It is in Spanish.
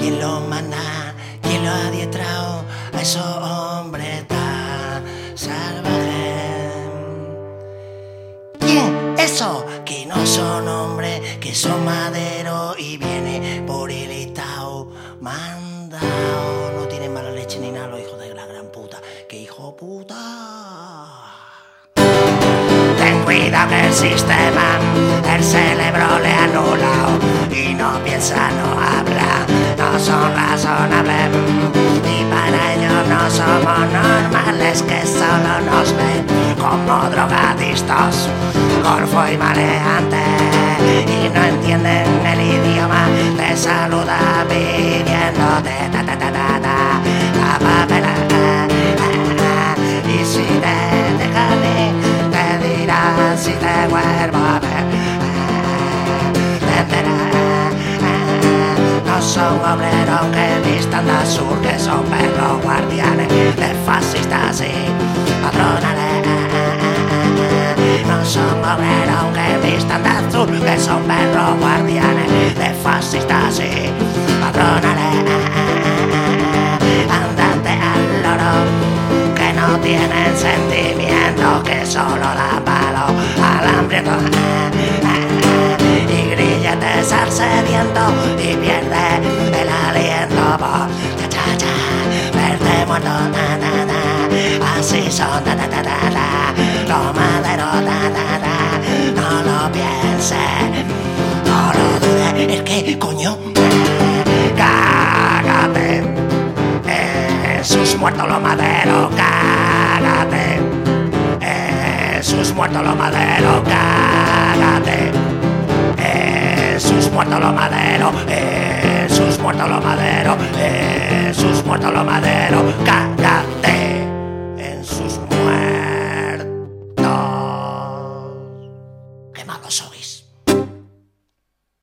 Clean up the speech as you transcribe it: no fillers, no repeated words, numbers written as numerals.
¿Quién lo manda? ¿Quién lo ha adiestrado a esos hombres tan salvajes? ¿Quién? Eso, que no son hombres, que son maderos y viene por el estado mandado. No tienen mala leche ni nada los hijos de la gran puta. ¡Qué hijo puta! Ten cuidado que el sistema, el cerebro le ha anulado y no piensa, no habla, no son razonables y para ellos no somos normales, que solo nos ven como drogadictos, golfo y maleantes y no entienden el idioma, te saluda pidiéndote ta ta ta ta ta la papela y si te dejan te dirán si te vuelvo a ver te enterarás. No son obreros que vistan de azul, que son perros guardianes de fascistas y patronales. No son obreros que vistan de azul, que son perros guardianes de fascistas y patronales. Andate al loro, que no tienen sentimiento, que solo dan palo al hambriento. Y grilletes al sediento y pierde el aliento por cha cha cha, verte muerto, na na na. Así son, ta ta ta ta ta, los maderos, ta ta ta. No lo pienses, no lo dudes, es que coño, cágate en sus muertos los maderos, cágate en sus muertos los maderos, cágate en sus muertos los maderos, en sus muertos los maderos, en sus muertos los maderos, cágate en sus muertos. ¡Qué malos sois!